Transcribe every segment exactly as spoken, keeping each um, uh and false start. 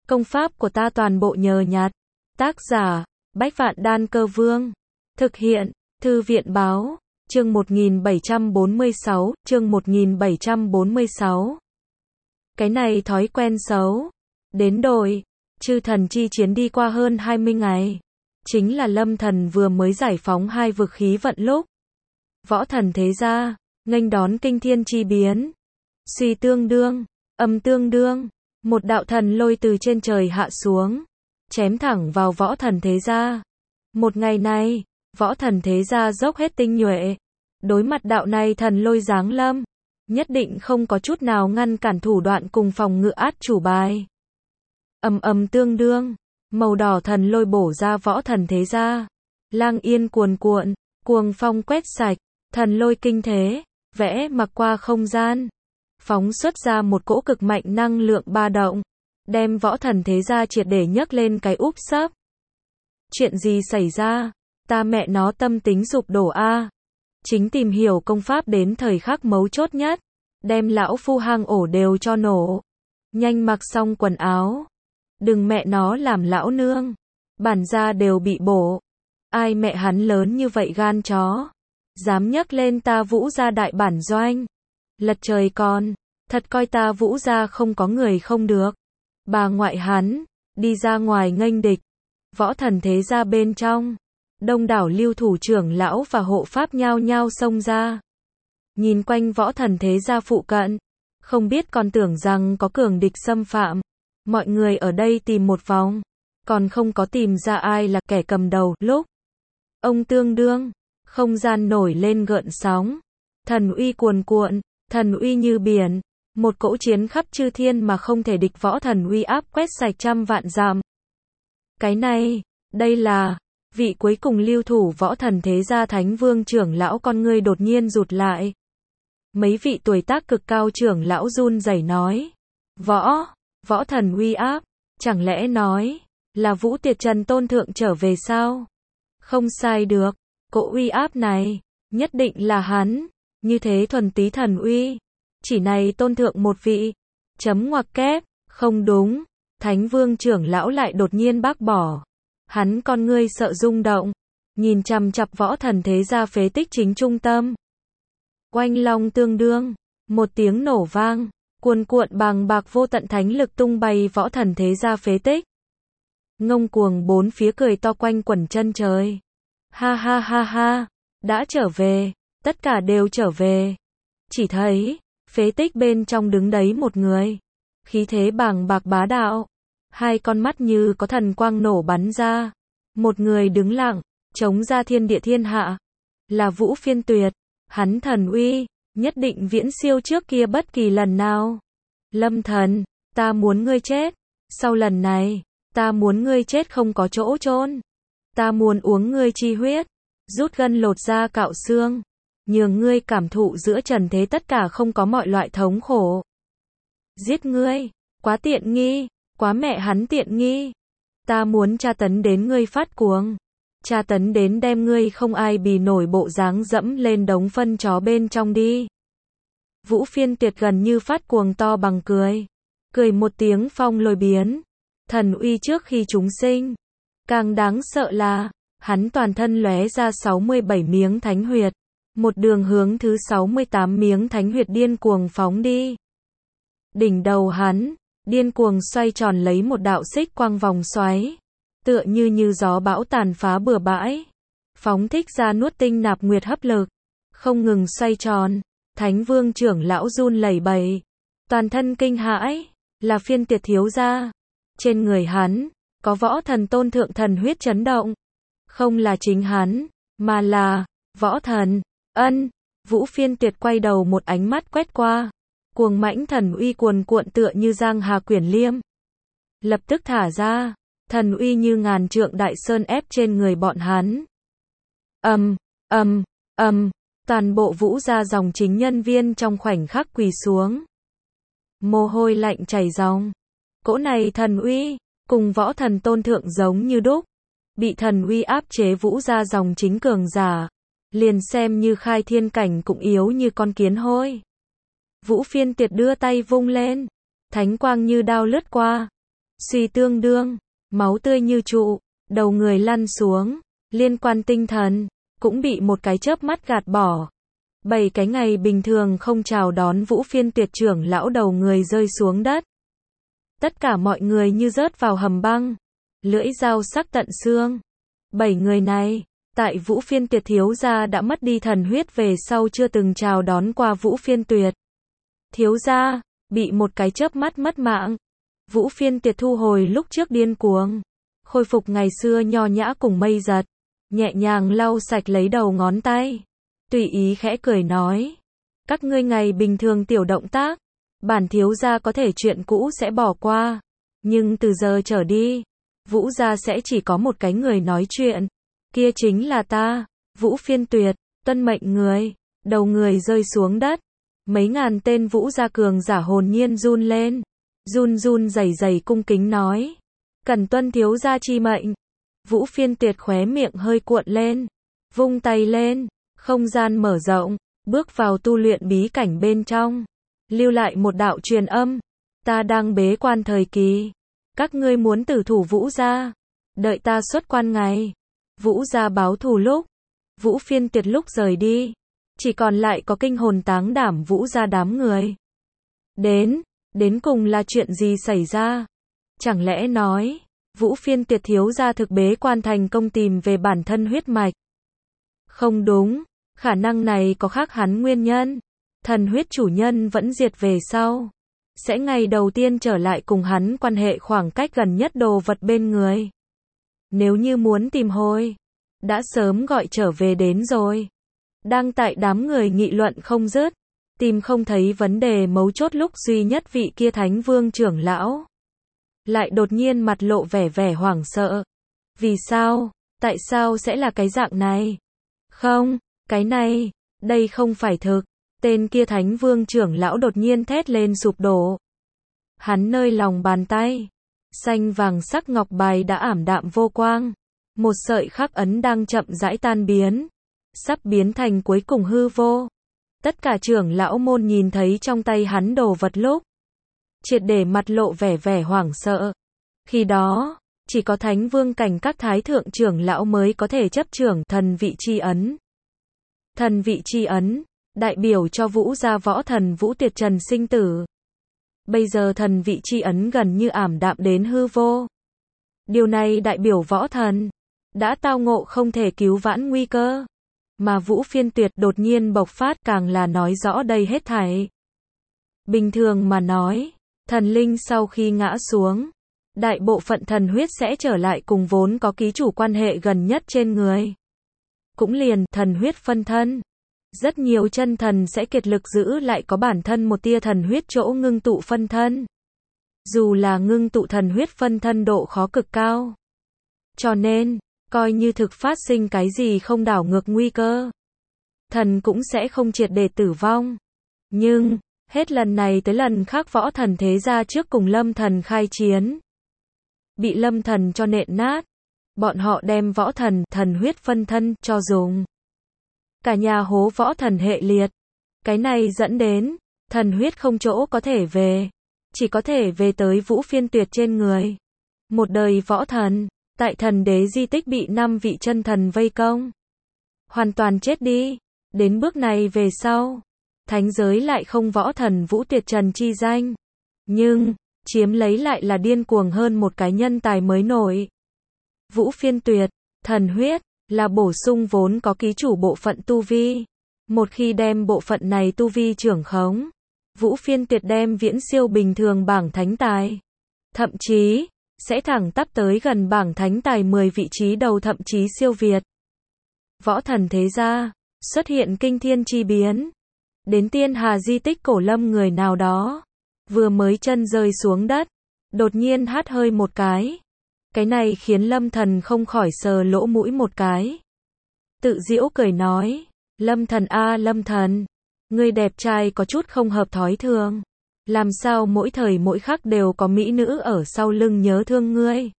Công pháp của ta toàn bộ nhờ nhặt. Tác giả, Bách Vạn Đan Cơ Vương. Thực hiện, Thư viện Báo. Chương một nghìn bảy trăm bốn mươi sáu, chương một nghìn bảy trăm bốn mươi sáu. Cái này thói quen xấu. Đến đội, chư thần chi chiến đi qua hơn hai mươi ngày. Chính là Lâm Thần vừa mới giải phóng hai vực khí vận lúc. Võ thần thế gia, nghênh đón kinh thiên chi biến. Suy tương đương, âm tương đương, một đạo thần lôi từ trên trời hạ xuống, chém thẳng vào võ thần thế gia. Một ngày này, võ thần thế gia dốc hết tinh nhuệ. Đối mặt đạo này thần lôi giáng lâm, nhất định không có chút nào ngăn cản thủ đoạn cùng phòng ngự át chủ bài. Ầm ầm tương đương, màu đỏ thần lôi bổ ra võ thần thế gia. Lang yên cuồn cuộn, cuồng phong quét sạch, thần lôi kinh thế, vẽ mặc qua không gian. Phóng xuất ra một cỗ cực mạnh năng lượng ba động, đem võ thần thế gia triệt để nhấc lên cái úp sấp. Chuyện gì xảy ra? Ta mẹ nó tâm tính sụp đổ a. Chính tìm hiểu công pháp đến thời khắc mấu chốt nhất, đem lão phu hang ổ đều cho nổ. Nhanh mặc xong quần áo. Đừng mẹ nó làm lão nương. Bản gia đều bị bổ. Ai mẹ hắn lớn như vậy gan chó. Dám nhấc lên ta Vũ gia đại bản doanh. Lật trời con, thật coi ta Vũ gia không có người không được. Bà ngoại hắn, đi ra ngoài nghênh địch. Võ thần thế gia bên trong, đông đảo lưu thủ trưởng lão và hộ pháp nhao nhao xông ra. Nhìn quanh võ thần thế gia phụ cận, không biết còn tưởng rằng có cường địch xâm phạm. Mọi người ở đây tìm một vòng, còn không có tìm ra ai là kẻ cầm đầu. Lúc ông tương đương, không gian nổi lên gợn sóng, thần uy cuồn cuộn, thần uy như biển, một cỗ chiến khắp chư thiên mà không thể địch võ thần uy áp quét sạch trăm vạn dặm. Cái này, đây là, vị cuối cùng lưu thủ võ thần thế gia Thánh Vương trưởng lão con ngươi đột nhiên rụt lại. Mấy vị tuổi tác cực cao trưởng lão run rẩy nói, võ, võ thần uy áp, chẳng lẽ nói, là Vũ Tiệt Trần Tôn Thượng trở về sao? Không sai được, cỗ uy áp này, nhất định là hắn, như thế thuần túy thần uy. Chỉ này Tôn Thượng một vị, chấm ngoặc kép, không đúng, Thánh Vương trưởng lão lại đột nhiên bác bỏ. Hắn con ngươi sợ rung động, nhìn chằm chằm võ thần thế gia phế tích chính trung tâm. Oanh long tương đương, một tiếng nổ vang, cuồn cuộn bàng bạc vô tận thánh lực tung bay võ thần thế gia phế tích. Ngông cuồng bốn phía cười to quanh quẩn chân trời. Ha ha ha ha, đã trở về, tất cả đều trở về. Chỉ thấy, phế tích bên trong đứng đấy một người, khí thế bàng bạc bá đạo. Hai con mắt như có thần quang nổ bắn ra. Một người đứng lặng, chống ra thiên địa thiên hạ. Là Vũ Phiên Tuyệt. Hắn thần uy, nhất định viễn siêu trước kia bất kỳ lần nào. Lâm Thần, ta muốn ngươi chết. Sau lần này, ta muốn ngươi chết không có chỗ chôn. Ta muốn uống ngươi chi huyết, rút gân lột da cạo xương, nhường ngươi cảm thụ giữa trần thế tất cả không có mọi loại thống khổ. Giết ngươi, quá tiện nghi. Quá mẹ hắn tiện nghi. Ta muốn tra tấn đến ngươi phát cuồng. Tra tấn đến đem ngươi không ai bì nổi bộ dáng dẫm lên đống phân chó bên trong đi. Vũ Phiên Tuyệt gần như phát cuồng to bằng cười. Cười một tiếng phong lôi biến. Thần uy trước khi chúng sinh. Càng đáng sợ là, hắn toàn thân lóe ra sáu mươi bảy miếng thánh huyệt. Một đường hướng thứ sáu mươi tám miếng thánh huyệt điên cuồng phóng đi. Đỉnh đầu hắn, điên cuồng xoay tròn lấy một đạo xích quang vòng xoáy, tựa như như gió bão tàn phá bừa bãi, phóng thích ra nuốt tinh nạp nguyệt hấp lực, không ngừng xoay tròn. Thánh Vương trưởng lão run lẩy bẩy, toàn thân kinh hãi, là Phiên Tuyệt thiếu gia. Trên người hắn, có võ thần Tôn Thượng thần huyết chấn động. Không là chính hắn, mà là, võ thần, ân. Vũ Phiên Tuyệt quay đầu một ánh mắt quét qua. Cuồng mãnh thần uy cuồn cuộn tựa như giang hà quyển liêm. Lập tức thả ra, thần uy như ngàn trượng đại sơn ép trên người bọn hắn. Ầm, ầm, ầm, toàn bộ Vũ gia dòng chính nhân viên trong khoảnh khắc quỳ xuống. Mồ hôi lạnh chảy ròng. Cỗ này thần uy, cùng võ thần Tôn Thượng giống như đúc. Bị thần uy áp chế Vũ gia dòng chính cường giả, liền xem như khai thiên cảnh cũng yếu như con kiến hôi. Vũ Phiên Tuyệt đưa tay vung lên, thánh quang như đao lướt qua. suy tương đương, máu tươi như trụ, đầu người lăn xuống, liên quan tinh thần, cũng bị một cái chớp mắt gạt bỏ. Bảy cái ngày bình thường không chào đón Vũ Phiên Tuyệt trưởng lão đầu người rơi xuống đất. Tất cả mọi người như rớt vào hầm băng, lưỡi dao sắc tận xương. Bảy người này, tại Vũ Phiên Tuyệt thiếu gia đã mất đi thần huyết về sau chưa từng chào đón qua Vũ Phiên Tuyệt. Thiếu gia, bị một cái chớp mắt mất mạng. Vũ Phiên Tuyệt thu hồi lúc trước điên cuồng, khôi phục ngày xưa nho nhã cùng mây giật, nhẹ nhàng lau sạch lấy đầu ngón tay, tùy ý khẽ cười nói, các ngươi ngày bình thường tiểu động tác, bản thiếu gia có thể chuyện cũ sẽ bỏ qua, nhưng từ giờ trở đi, Vũ gia sẽ chỉ có một cái người nói chuyện, kia chính là ta, Vũ Phiên Tuyệt, tuân mệnh người, đầu người rơi xuống đất, mấy ngàn tên Vũ gia cường giả hồn nhiên run lên, run run rẩy rẩy cung kính nói, cần tuân thiếu gia chi mệnh. Vũ Phiên Tuyệt khóe miệng hơi cuộn lên, vung tay lên, không gian mở rộng, bước vào tu luyện bí cảnh bên trong, lưu lại một đạo truyền âm, ta đang bế quan thời kỳ, các ngươi muốn tử thủ Vũ gia, đợi ta xuất quan ngày, Vũ gia báo thù lúc, Vũ Phiên Tuyệt lúc rời đi, chỉ còn lại có kinh hồn táng đảm Vũ gia đám người. Đến, đến cùng là chuyện gì xảy ra? Chẳng lẽ nói, Vũ Phiên Tuyệt thiếu gia thực bế quan thành công tìm về bản thân huyết mạch? Không đúng, khả năng này có khác hắn nguyên nhân. Thần huyết chủ nhân vẫn diệt về sau, sẽ ngày đầu tiên trở lại cùng hắn quan hệ khoảng cách gần nhất đồ vật bên người. Nếu như muốn tìm hồi, đã sớm gọi trở về đến rồi. Đang tại đám người nghị luận không dứt, tìm không thấy vấn đề mấu chốt lúc duy nhất vị kia Thánh Vương trưởng lão lại đột nhiên mặt lộ vẻ vẻ hoảng sợ. Vì sao? Tại sao sẽ là cái dạng này? Không, cái này, đây không phải thực. Tên kia Thánh Vương trưởng lão đột nhiên thét lên sụp đổ. Hắn nơi lòng bàn tay, xanh vàng sắc ngọc bài đã ảm đạm vô quang. Một sợi khắc ấn đang chậm rãi tan biến, sắp biến thành cuối cùng hư vô. Tất cả trưởng lão môn nhìn thấy trong tay hắn đồ vật lúc, triệt để mặt lộ vẻ vẻ hoảng sợ. Khi đó, chỉ có Thánh Vương cảnh các thái thượng trưởng lão mới có thể chấp trưởng thần vị chi ấn. Thần vị chi ấn, đại biểu cho Vũ gia võ thần Vũ Tuyệt Trần sinh tử. Bây giờ thần vị chi ấn gần như ảm đạm đến hư vô. Điều này đại biểu võ thần đã tao ngộ không thể cứu vãn nguy cơ. Mà Vũ Phiên Tuyệt đột nhiên bộc phát càng là nói rõ đây hết thảy. Bình thường mà nói, thần linh sau khi ngã xuống, đại bộ phận thần huyết sẽ trở lại cùng vốn có ký chủ quan hệ gần nhất trên người. Cũng liền thần huyết phân thân. Rất nhiều chân thần sẽ kiệt lực giữ lại có bản thân một tia thần huyết chỗ ngưng tụ phân thân. Dù là ngưng tụ thần huyết phân thân độ khó cực cao. Cho nên, coi như thực phát sinh cái gì không đảo ngược nguy cơ, thần cũng sẽ không triệt để tử vong. Nhưng, hết lần này tới lần khác võ thần thế gia trước cùng lâm thần khai chiến, bị lâm thần cho nện nát. Bọn họ đem võ thần, thần huyết phân thân, cho dùng. Cả nhà hố võ thần hệ liệt. Cái này dẫn đến, thần huyết không chỗ có thể về. Chỉ có thể về tới Vũ Phiên Tuyệt trên người. Một đời võ thần, tại thần đế di tích bị năm vị chân thần vây công. Hoàn toàn chết đi. Đến bước này về sau, thánh giới lại không võ thần Vũ Tuyệt Trần chi danh. Nhưng, chiếm lấy lại là điên cuồng hơn một cái nhân tài mới nổi. Vũ Phiên Tuyệt, thần huyết, là bổ sung vốn có ký chủ bộ phận tu vi. Một khi đem bộ phận này tu vi trưởng khống, Vũ Phiên Tuyệt đem viễn siêu bình thường bảng thánh tài. Thậm chí, sẽ thẳng tắp tới gần bảng thánh tài mười vị trí đầu thậm chí siêu việt. Võ thần thế gia, xuất hiện kinh thiên chi biến. Đến tiên hà di tích cổ lâm người nào đó, vừa mới chân rơi xuống đất, đột nhiên hắt hơi một cái. Cái này khiến lâm thần không khỏi sờ lỗ mũi một cái. Tự giễu cười nói, lâm thần a lâm thần, ngươi đẹp trai có chút không hợp thói thường. Làm sao mỗi thời mỗi khắc đều có mỹ nữ ở sau lưng nhớ thương ngươi.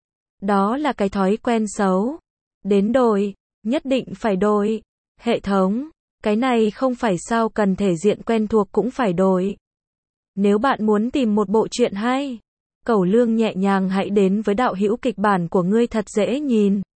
Đó là cái thói quen xấu. Đến đổi, nhất định phải đổi. Hệ thống, cái này không phải sao cần thể diện quen thuộc cũng phải đổi. Nếu bạn muốn tìm một bộ truyện hay, Cẩu Lương nhẹ nhàng hãy đến với đạo hữu kịch bản của ngươi thật dễ nhìn.